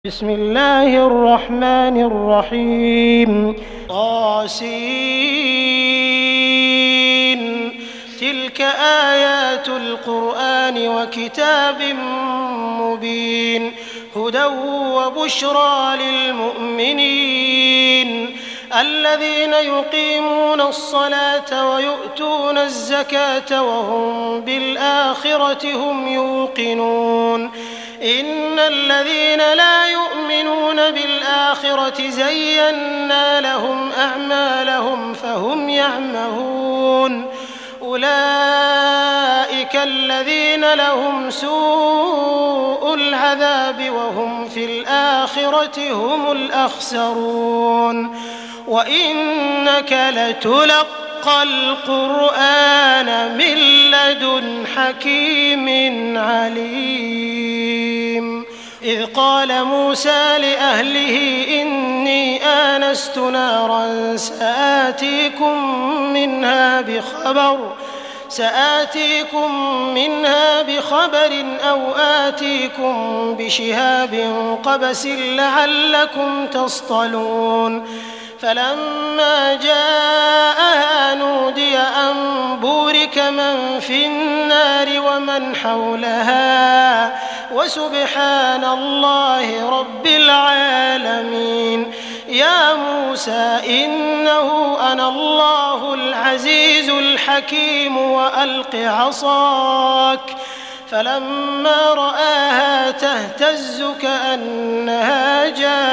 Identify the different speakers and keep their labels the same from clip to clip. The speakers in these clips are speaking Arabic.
Speaker 1: بسم الله الرحمن الرحيم طاسين تلك آيات القرآن وكتاب مبين هدى وبشرى للمؤمنين الذين يقيمون الصلاة ويؤتون الزكاة وهم بالآخرة هم يوقنون إن الذين لا يؤمنون بالآخرة زينا لهم أعمالهم فهم يعمهون أولئك الذين لهم سوء العذاب وهم في الآخرة هم الأخسرون وإنك لتلقى القرآن من لدن حكيم عليم إذ قال موسى لأهله إني آنست نارا سآتيكم منها بخبر أو آتيكم بشهاب قبس لعلكم تصطلون فلما جاءها نودي أن بورك من في النار ومن حولها وسبحان الله رب العالمين يا موسى إنه أنا الله العزيز الحكيم وألق عصاك فلما رآها تهتز كأنها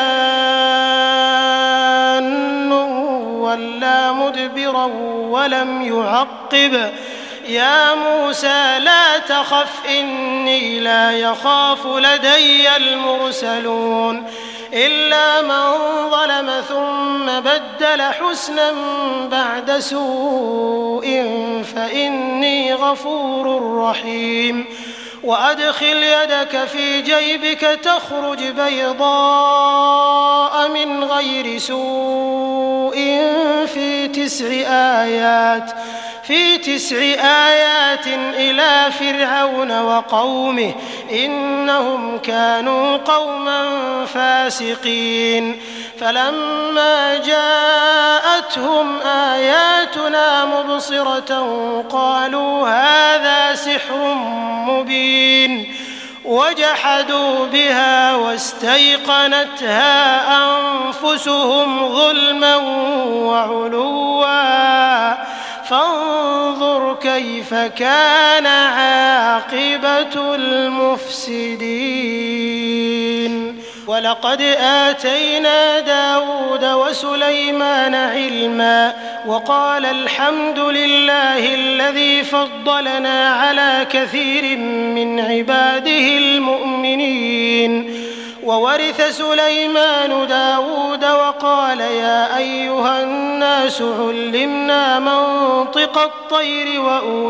Speaker 1: جان ولا مدبرا ولم يعقب يا موسى لا تخف إني لا يخاف لدي المرسلون إلا من ظلم ثم بدل حسنا بعد سوء فإني غفور رحيم وأدخل يدك في جيبك تخرج بيضاء من غير سوء في 9 آيات إلى فرعون وقومه إنهم كانوا قوما فاسقين فلما جاءتهم آياتنا مبصرة قالوا هذا سحر مبين وجحدوا بها واستيقنتها أنفسهم ظلما وعلوا فانظر كيف كان عاقبة المفسدين ولقد آتينا داود وسليمان علما وقال الحمد لله الذي فضلنا على كثير من عباده المؤمنين وورث سليمان داود وقال يا أيها الناس علمنا منطق الطير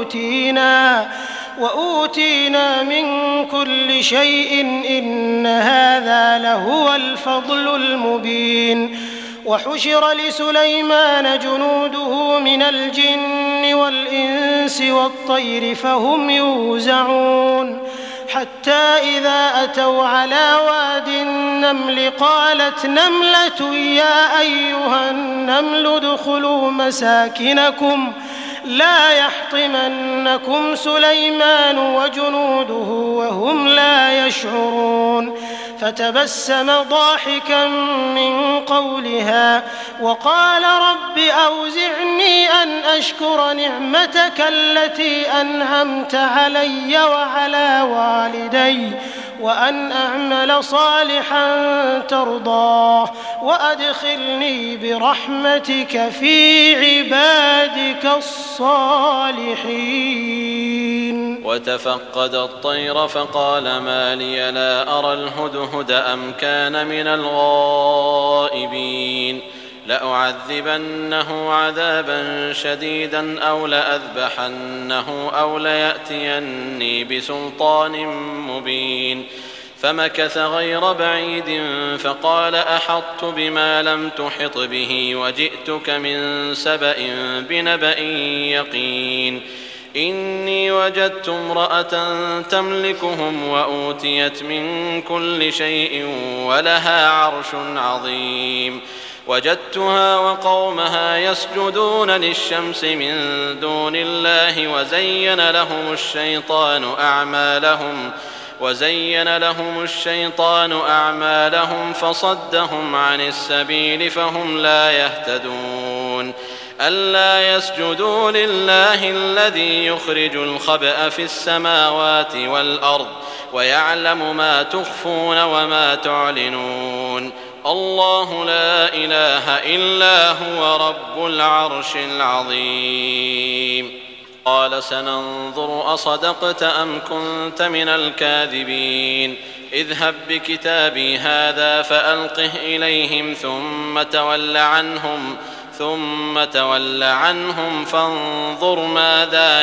Speaker 1: وأوتينا من كل شيء إن هذا لهو الفضل المبين وحشر لسليمان جنوده من الجن والإنس والطير فهم يوزعون حتى إذا أتوا على واد النمل قالت نملة يا أيها النمل ادخلوا مساكنكم لا يحطمنكم سليمان وجنوده وهم لا يشعرون فتبسم ضاحكا من قولها وقال رب أوزعني أن أشكر نعمتك التي أنعمت علي وعلى والدي وأن أعمل صالحا ترضاه وأدخلني برحمتك في عبادك الصالحين
Speaker 2: وتفقد الطير فقال ما لي لا أرى الهدهد أم كان من الغائبين لأعذبنه عذابا شديدا أو لأذبحنه أو ليأتيني بسلطان مبين فمكث غير بعيد فقال أحطت بما لم تحط به وجئتك من سبأ بنبأ يقين إني وجدت امرأة تملكهم وأوتيت من كل شيء ولها عرش عظيم وجدتها وقومها يسجدون للشمس من دون الله وزين لهم الشيطان أعمالهم فصدهم عن السبيل فهم لا يهتدون ألا يسجدوا لله الذي يخرج الخبأ في السماوات والأرض ويعلم ما تخفون وما تعلنون الله لا إله إلا هو رب العرش العظيم قال سننظر أصدقت أم كنت من الكاذبين اذهب بكتابي هذا فألقه إليهم ثم تول عنهم فانظر ماذا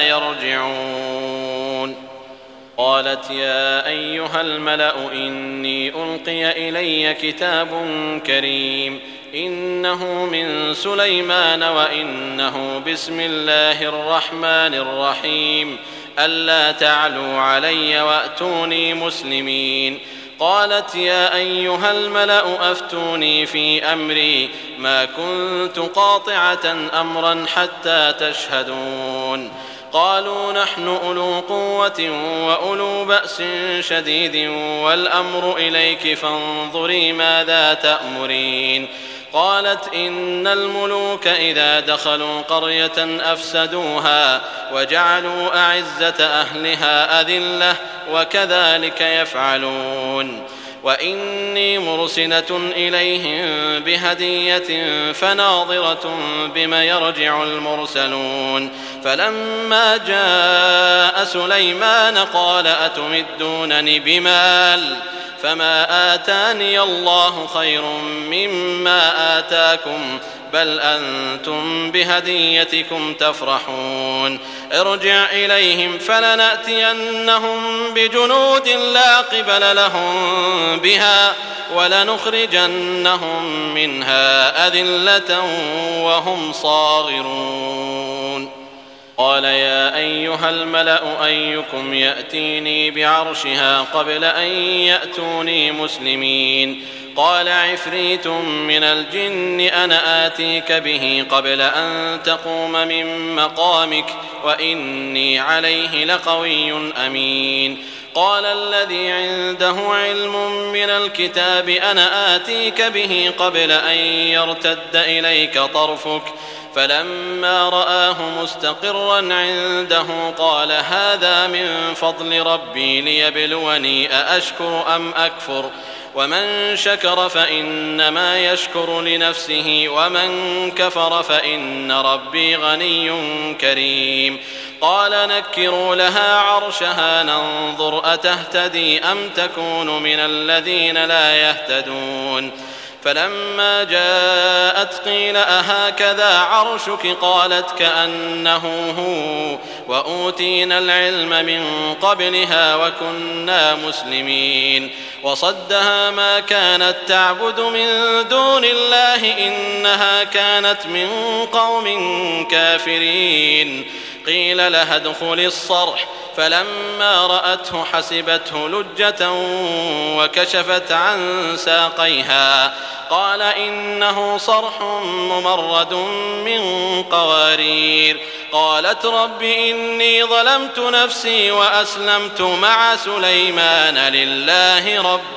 Speaker 2: يرجعون قالت يا أيها الملأ إني ألقي إلي كتاب كريم إنه من سليمان وإنه بسم الله الرحمن الرحيم ألا تعلوا علي وأتوني مسلمين قالت يا أيها الملأ أفتوني في أمري ما كنت قاطعة أمرا حتى تشهدون قالوا نحن أولو قوة وأولو بأس شديد والأمر إليك فانظري ماذا تأمرين قالت إن الملوك إذا دخلوا قرية أفسدوها وجعلوا أعزة أهلها أذلة وكذلك يفعلون وإني مرسلة إليهم بهدية فناظرة بما يرجع المرسلون فلما جاء سليمان قال أتمدونني بمال فما آتاني الله خير مما آتاكم بل أنتم بهديتكم تفرحون ارجع إليهم فلنأتينهم بجنود لا قبل لهم بها ولنخرجنهم منها أذلة وهم صاغرون قال يا أيها الملأ أيكم يأتيني بعرشها قبل أن يأتوني مسلمين قال عفريت من الجن أنا آتيك به قبل أن تقوم من مقامك وإني عليه لقوي أمين قال الذي عنده علم من الكتاب أنا آتيك به قبل أن يرتد إليك طرفك فلما رآه مستقرا عنده قال هذا من فضل ربي ليبلوني أأشكر أم أكفر ومن شكر فإنما يشكر لنفسه ومن كفر فإن ربي غني كريم قال نكروا لها عرشها ننظر أتهتدي أم تكون من الذين لا يهتدون فلما جاءت قيل أهكذا عرشك قالت كأنه هو وأوتينا العلم من قبلها وكنا مسلمين وصدها ما كانت تعبد من دون الله إنها كانت من قوم كافرين قيل لها ادخل الصرح فلما رأته حسبته لجة وكشفت عن ساقيها قال إنه صرح ممرد من قوارير قالت رب إني ظلمت نفسي وأسلمت مع سليمان لله رب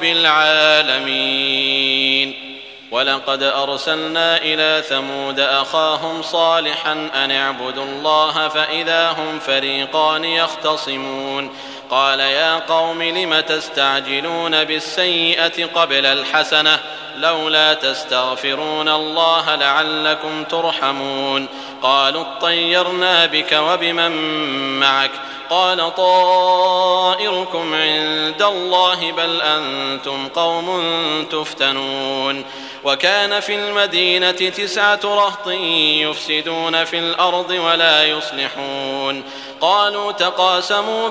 Speaker 2: العالمين ولقد أرسلنا إلى ثمود أخاهم صالحا أن اعبدوا الله فإذا هم فريقان يختصمون قال يا قوم لم تستعجلون بالسيئة قبل الحسنة لولا تستغفرون الله لعلكم ترحمون قالوا اطيرنا بك وبمن معك قال طائركم عند الله بل أنتم قوم تفتنون وكان في المدينة 9 رهط يفسدون في الأرض ولا يصلحون قالوا تقاسموا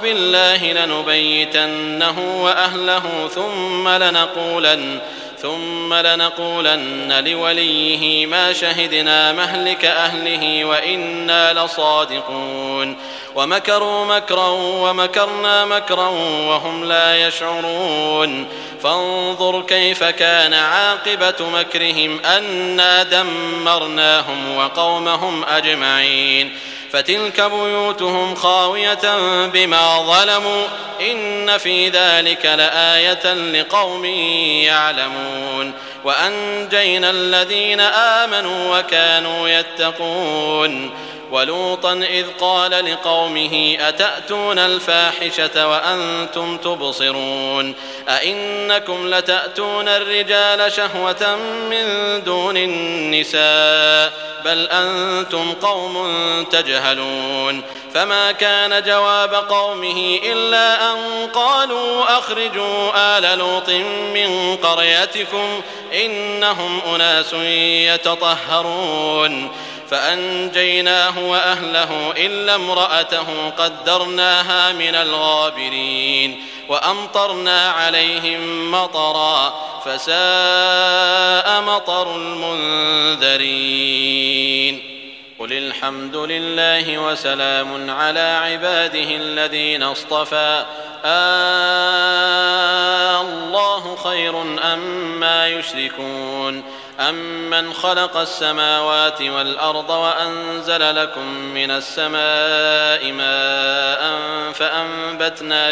Speaker 2: ثم لنقولن لوليه ما شهدنا مهلك أهله وإنا لصادقون ومكروا مكرا ومكرنا مكرا وهم لا يشعرون فانظر كيف كان عاقبة مكرهم أنا دمرناهم وقومهم أجمعين فتلك بيوتهم خاوية بما ظلموا إن في ذلك لآية لقوم يعلمون وأنجينا الذين آمنوا وكانوا يتقون ولوطا إذ قال لقومه أتأتون الفاحشة وأنتم تبصرون أئنكم لتأتون الرجال شهوة من دون النساء بل أنتم قوم تجهلون فما كان جواب قومه إلا أن قالوا أخرجوا آل لوط من قريتكم إنهم أناس يتطهرون فأنجيناه وأهله إلا امرأته قدرناها من الغابرين وأمطرنا عليهم مطرا فساء مطر المنذرين قل الحمد لله وسلام على عباده الذين اصطفى الله خير أما يشركون أمن خلق السماوات والأرض وأنزل لكم من السماء ماء فأنبتنا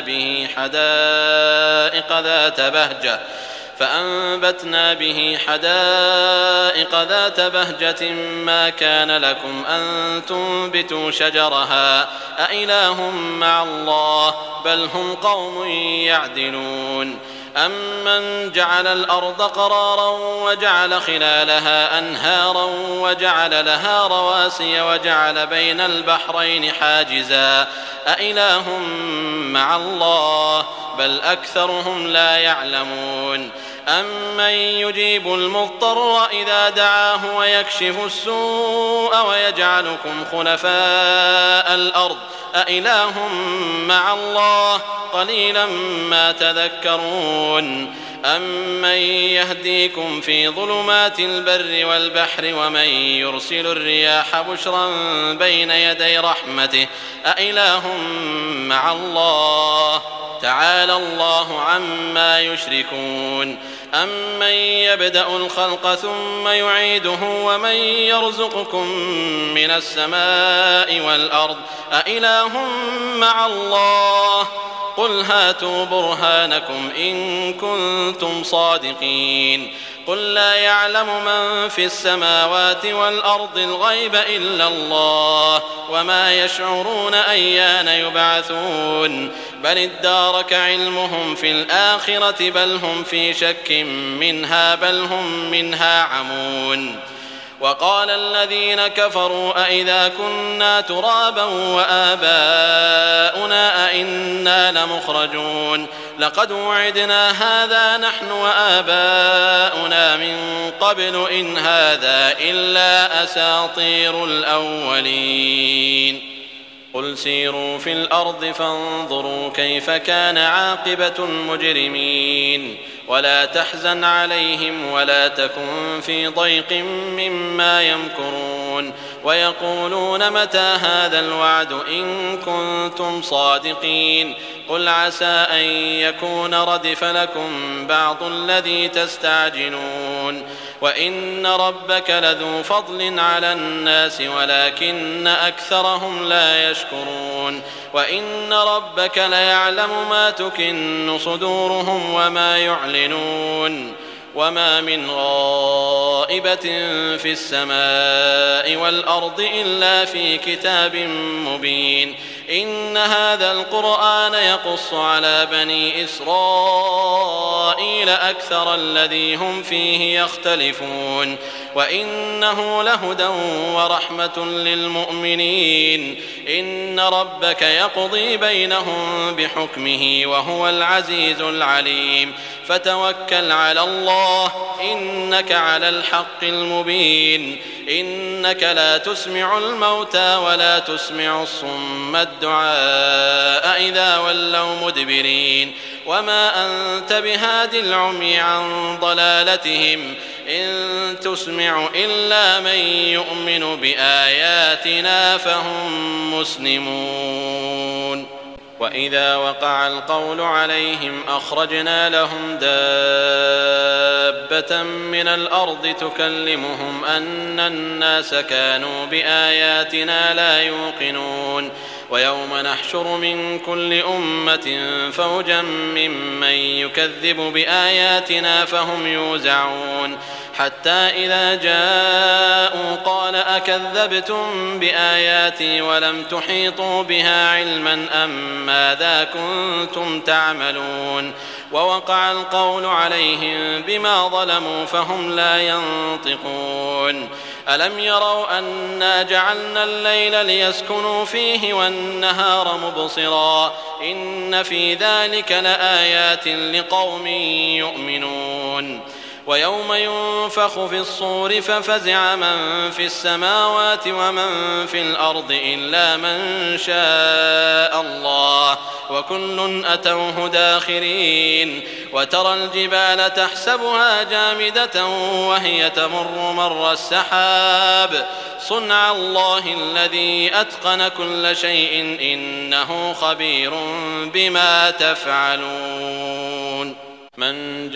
Speaker 2: به حدائق ذات بهجة ما كان لكم أن تنبتوا شجرها أإله مع الله بل هم قوم يعدلون أمن جعل الأرض قرارا وجعل خلالها أنهارا وجعل لها رواسي وجعل بين البحرين حاجزا أإله مع الله بل أكثرهم لا يعلمون أمن يجيب المضطر إذا دعاه ويكشف السوء ويجعلكم خلفاء الأرض أإله مع الله قليلا ما تذكرون أمن يهديكم في ظلمات البر والبحر ومن يرسل الرياح بشرا بين يدي رحمته أإله مع الله تعالى الله عما يشركون أمن يبدأ الخلق ثم يعيده ومن يرزقكم من السماء والأرض أإله مع الله قل هاتوا برهانكم إن كنتم صادقين قل لا يعلم من في السماوات والأرض الغيب إلا الله وما يشعرون أيان يبعثون بل ادارك علمهم في الآخرة بل هم في شك منها بل هم منها عمون وقال الذين كفروا أئذا كنا ترابا وآباؤنا أئنا لمخرجون لقد وعدنا هذا نحن وآباؤنا من قبل إن هذا إلا أساطير الأولين قل سيروا في الأرض فانظروا كيف كان عاقبة المجرمين ولا تحزن عليهم ولا تكن في ضيق مما يمكرون ويقولون متى هذا الوعد إن كنتم صادقين قل عسى أن يكون ردف لكم بعض الذي تستعجلون وإن ربك لذو فضل على الناس ولكن أكثرهم لا يشكرون وإن ربك ليعلم ما تكن صدورهم وما يعلنون وما من غائبة في السماء والأرض إلا في كتاب مبين إن هذا القرآن يقص على بني إسرائيل أكثر الذي هم فيه يختلفون وإنه لهدى ورحمة للمؤمنين إن ربك يقضي بينهم بحكمه وهو العزيز العليم فتوكل على الله إنك على الحق المبين إنك لا تسمع الموتى ولا تسمع الصم الدعاء إذا ولوا مدبرين وما أنت بهاد العمي عن ضلالتهم إن تسمع إلا من يؤمن بآياتنا فهم مسلمون. وإذا وقع القول عليهم أخرجنا لهم دابة من الأرض تكلمهم أن الناس كانوا بآياتنا لا يوقنون ويوم نحشر من كل أمة فوجا ممن يكذب بآياتنا فهم يوزعون حتى إذا جاءوا قال أكذبتم بآياتي ولم تحيطوا بها علما أم ماذا كنتم تعملون ووقع القول عليهم بما ظلموا فهم لا ينطقون ألم يروا أنا جعلنا الليل ليسكنوا فيه والنهار مبصرا إن في ذلك لآيات لقوم يؤمنون ويوم ينفخ في الصور ففزع من في السماوات ومن في الأرض إلا من شاء الله وكل أتوه داخرين وترى الجبال تحسبها جامدة وهي تمر مر السحاب صنع الله الذي أتقن كل شيء إنه خبير بما تفعلون. من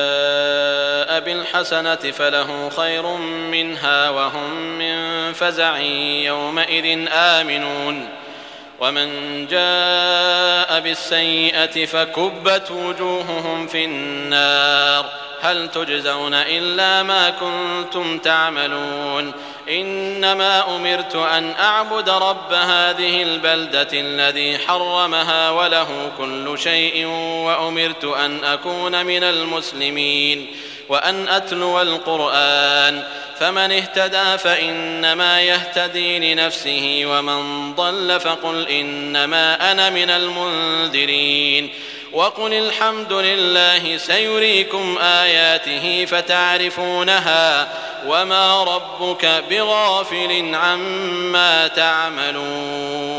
Speaker 2: جاء بالحسنة فله خير منها وهم من فزع يومئذ آمنون ومن جاء بالسيئة فكبت وجوههم في النار هل تجزون إلا ما كنتم تعملون إنما أمرت أن أعبد رب هذه البلدة الذي حرمها وله كل شيء وأمرت أن أكون من المسلمين وأن أتلو القرآن فمن اهتدى فإنما يهتدي لنفسه ومن ضل فقل إنما أنا من المنذرين وقل الحمد لله سيريكم آياته فتعرفونها وما ربك بغافل عما تعملون.